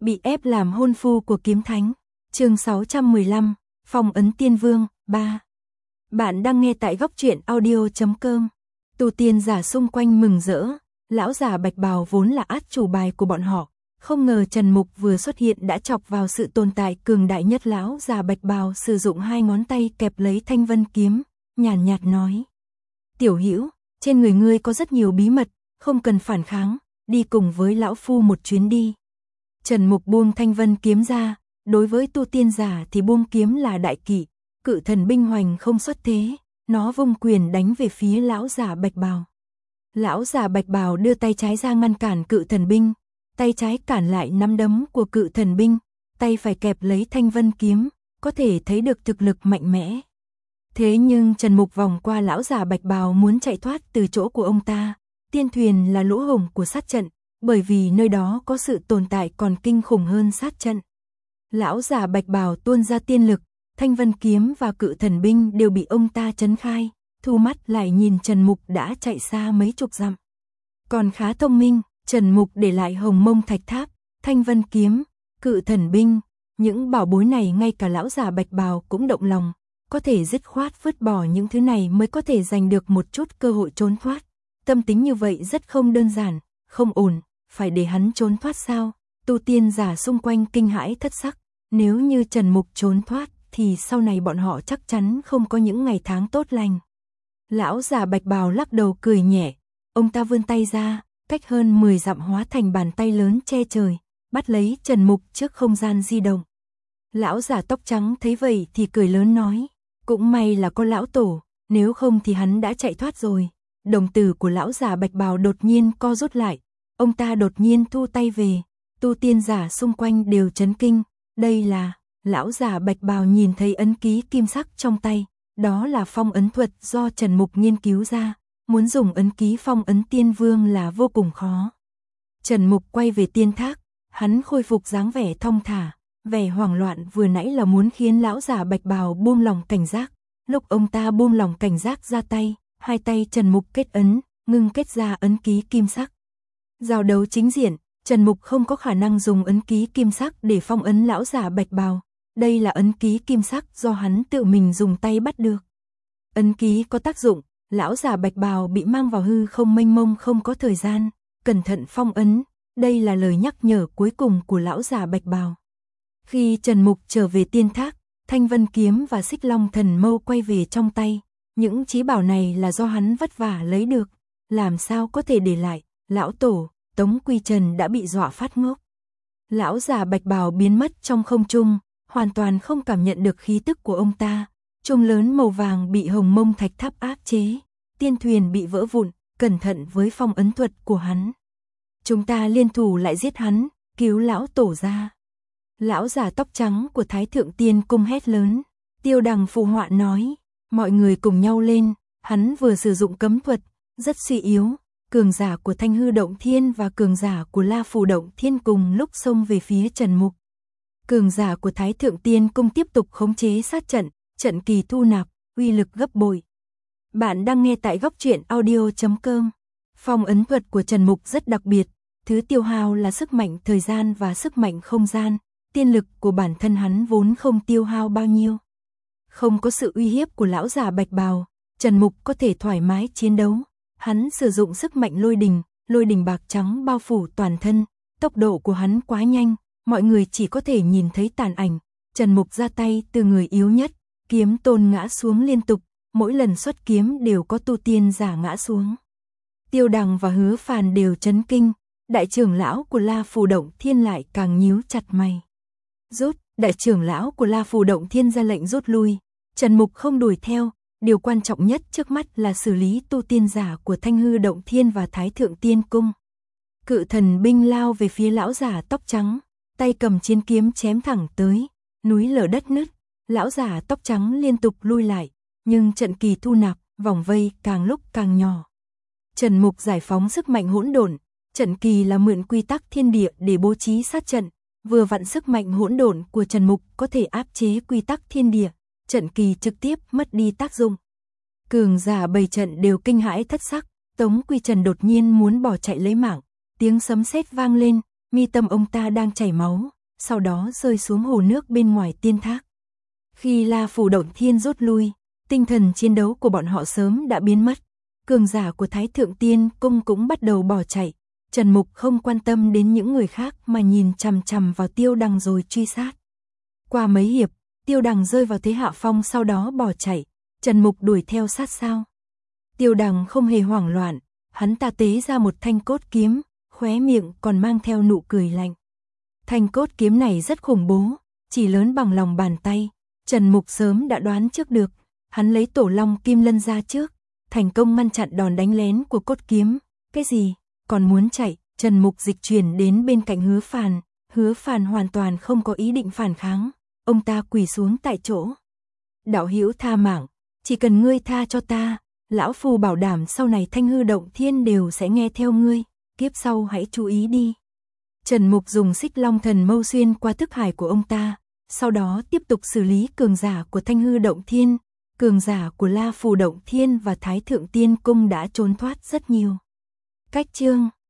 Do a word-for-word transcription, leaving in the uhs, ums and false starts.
Bị ép làm hôn phu của kiếm thánh. Chương sáu trăm mười lăm, Phong ấn tiên vương, ba. Bạn đang nghe tại góc truyện audio chấm com. Tu tiên giả xung quanh mừng rỡ, lão giả bạch bào vốn là át chủ bài của bọn họ, không ngờ Trần Mục vừa xuất hiện đã chọc vào sự tồn tại cường đại nhất. Lão giả bạch bào sử dụng hai ngón tay kẹp lấy thanh vân kiếm, nhàn nhạt, nhạt nói: "Tiểu Hữu, trên người ngươi có rất nhiều bí mật, không cần phản kháng, đi cùng với lão phu một chuyến đi." Trần Mục buông thanh vân kiếm ra, đối với tu tiên giả thì buông kiếm là đại kỵ, cự thần binh hoành không xuất thế, nó vung quyền đánh về phía lão giả bạch bào. Lão giả bạch bào đưa tay trái ra ngăn cản cự thần binh, tay trái cản lại nắm đấm của cự thần binh, tay phải kẹp lấy thanh vân kiếm, có thể thấy được thực lực mạnh mẽ. Thế nhưng Trần Mục vòng qua lão giả bạch bào muốn chạy thoát từ chỗ của ông ta. Tiên thuyền là lỗ hổng của sát trận, bởi vì nơi đó có sự tồn tại còn kinh khủng hơn sát trận. Lão giả bạch bào tuôn ra tiên lực, thanh vân kiếm và cự thần binh đều bị ông ta trấn khai, thu mắt lại nhìn Trần Mục đã chạy xa mấy chục dặm. Còn khá thông minh, Trần Mục để lại hồng mông thạch tháp, thanh vân kiếm, cự thần binh, những bảo bối này ngay cả lão giả bạch bào cũng động lòng, có thể dứt khoát vứt bỏ những thứ này mới có thể giành được một chút cơ hội trốn thoát. Tâm tính như vậy rất không đơn giản, không ổn, phải để hắn trốn thoát sao? Tu tiên giả xung quanh kinh hãi thất sắc, nếu như Trần Mục trốn thoát thì sau này bọn họ chắc chắn không có những ngày tháng tốt lành. Lão giả bạch bào lắc đầu cười nhẹ, ông ta vươn tay ra, cách hơn mười dặm hóa thành bàn tay lớn che trời, bắt lấy Trần Mục trước không gian di động. Lão giả tóc trắng thấy vậy thì cười lớn nói: "Cũng may là có lão tổ, nếu không thì hắn đã chạy thoát rồi." Đồng tử của lão giả bạch bào đột nhiên co rút lại, ông ta đột nhiên thu tay về, tu tiên giả xung quanh đều chấn kinh, đây là... Lão giả bạch bào nhìn thấy ấn ký kim sắc trong tay, đó là phong ấn thuật do Trần Mục nghiên cứu ra, muốn dùng ấn ký phong ấn tiên vương là vô cùng khó. Trần Mục quay về tiên thác, hắn khôi phục dáng vẻ thong thả, vẻ hoảng loạn vừa nãy là muốn khiến lão giả bạch bào buông lòng cảnh giác, lúc ông ta buông lòng cảnh giác ra tay, hai tay Trần Mục kết ấn, ngưng kết ra ấn ký kim sắc. Giao đấu chính diện, Trần Mục không có khả năng dùng ấn ký kim sắc để phong ấn lão giả bạch bào. Đây là ấn ký kim sắc do hắn tự mình dùng tay bắt được. Ấn ký có tác dụng, lão giả bạch bào bị mang vào hư không mênh mông không có thời gian, cẩn thận phong ấn, đây là lời nhắc nhở cuối cùng của lão giả bạch bào. Khi Trần Mục trở về tiên thác, thanh vân kiếm và xích long thần mâu quay về trong tay, những chí bảo này là do hắn vất vả lấy được, làm sao có thể để lại. Lão tổ, Tống Quy Trần đã bị dọa phát ngốc. Lão giả bạch bào biến mất trong không trung, hoàn toàn không cảm nhận được khí tức của ông ta. Chuông lớn màu vàng bị hồng mông thạch tháp áp chế, tiên thuyền bị vỡ vụn, cẩn thận với phong ấn thuật của hắn. Chúng ta liên thủ lại giết hắn, cứu lão tổ ra. Lão giả tóc trắng của Thái Thượng Tiên Cung hét lớn. Tiêu Đằng phụ họa nói, mọi người cùng nhau lên, hắn vừa sử dụng cấm thuật, rất suy yếu. Cường giả của Thanh Hư Động Thiên và cường giả của La Phù Động Thiên cùng lúc xông về phía Trần Mục. Cường giả của Thái Thượng Tiên Cung tiếp tục khống chế sát trận, trận kỳ thu nạp, uy lực gấp bội. Bạn đang nghe tại góc truyện audio chấm com. Phong ấn thuật của Trần Mục rất đặc biệt, thứ tiêu hao là sức mạnh thời gian và sức mạnh không gian, tiên lực của bản thân hắn vốn không tiêu hao bao nhiêu. Không có sự uy hiếp của lão giả bạch bào, Trần Mục có thể thoải mái chiến đấu. Hắn sử dụng sức mạnh lôi đình, lôi đình bạc trắng bao phủ toàn thân, tốc độ của hắn quá nhanh, mọi người chỉ có thể nhìn thấy tàn ảnh. Trần Mục ra tay từ người yếu nhất, kiếm tôn ngã xuống liên tục, mỗi lần xuất kiếm đều có tu tiên giả ngã xuống. Tiêu Đằng và Hứa Phàn đều chấn kinh, đại trưởng lão của La Phù Động Thiên lại càng nhíu chặt mày. Rút, đại trưởng lão của La Phù Động Thiên ra lệnh rút lui, Trần Mục không đuổi theo. Điều quan trọng nhất trước mắt là xử lý tu tiên giả của Thanh Hư Động Thiên và Thái Thượng Tiên Cung. Cự thần binh lao về phía lão giả tóc trắng, tay cầm chiến kiếm chém thẳng tới, núi lở đất nứt, lão giả tóc trắng liên tục lui lại, nhưng trận kỳ thu nạp, vòng vây càng lúc càng nhỏ. Trần Mục giải phóng sức mạnh hỗn độn, trận kỳ là mượn quy tắc thiên địa để bố trí sát trận, vừa vặn sức mạnh hỗn độn của Trần Mục có thể áp chế quy tắc thiên địa. Trận kỳ trực tiếp mất đi tác dụng. Cường giả bầy trận đều kinh hãi thất sắc, Tống Quy Trần đột nhiên muốn bỏ chạy lấy mạng, tiếng sấm sét vang lên, mi tâm ông ta đang chảy máu, sau đó rơi xuống hồ nước bên ngoài tiên thác. Khi La Phủ Động Thiên rút lui, tinh thần chiến đấu của bọn họ sớm đã biến mất. Cường giả của Thái Thượng Tiên Cung cũng bắt đầu bỏ chạy. Trần Mục không quan tâm đến những người khác mà nhìn chằm chằm vào Tiêu Đằng rồi truy sát. Qua mấy hiệp, Tiêu Đằng rơi vào thế hạ phong sau đó bỏ chạy. Trần Mục đuổi theo sát sao. Tiêu Đằng không hề hoảng loạn, hắn ta tế ra một thanh cốt kiếm, khóe miệng còn mang theo nụ cười lạnh. Thanh cốt kiếm này rất khủng bố, chỉ lớn bằng lòng bàn tay. Trần Mục sớm đã đoán trước được, hắn lấy tổ long kim lân ra trước, thành công ngăn chặn đòn đánh lén của cốt kiếm. Cái gì? Còn muốn chạy? Trần Mục dịch chuyển đến bên cạnh Hứa Phàn, Hứa Phàn hoàn toàn không có ý định phản kháng, ông ta quỳ xuống tại chỗ. Đạo hữu tha mạng, chỉ cần ngươi tha cho ta, lão phu bảo đảm sau này Thanh Hư Động Thiên đều sẽ nghe theo ngươi, kiếp sau hãy chú ý đi. Trần Mục dùng xích long thần mâu xuyên qua thức hải của ông ta, sau đó tiếp tục xử lý cường giả của Thanh Hư Động Thiên, cường giả của La Phủ Động Thiên và Thái Thượng Tiên Cung đã trốn thoát rất nhiều. Cách chương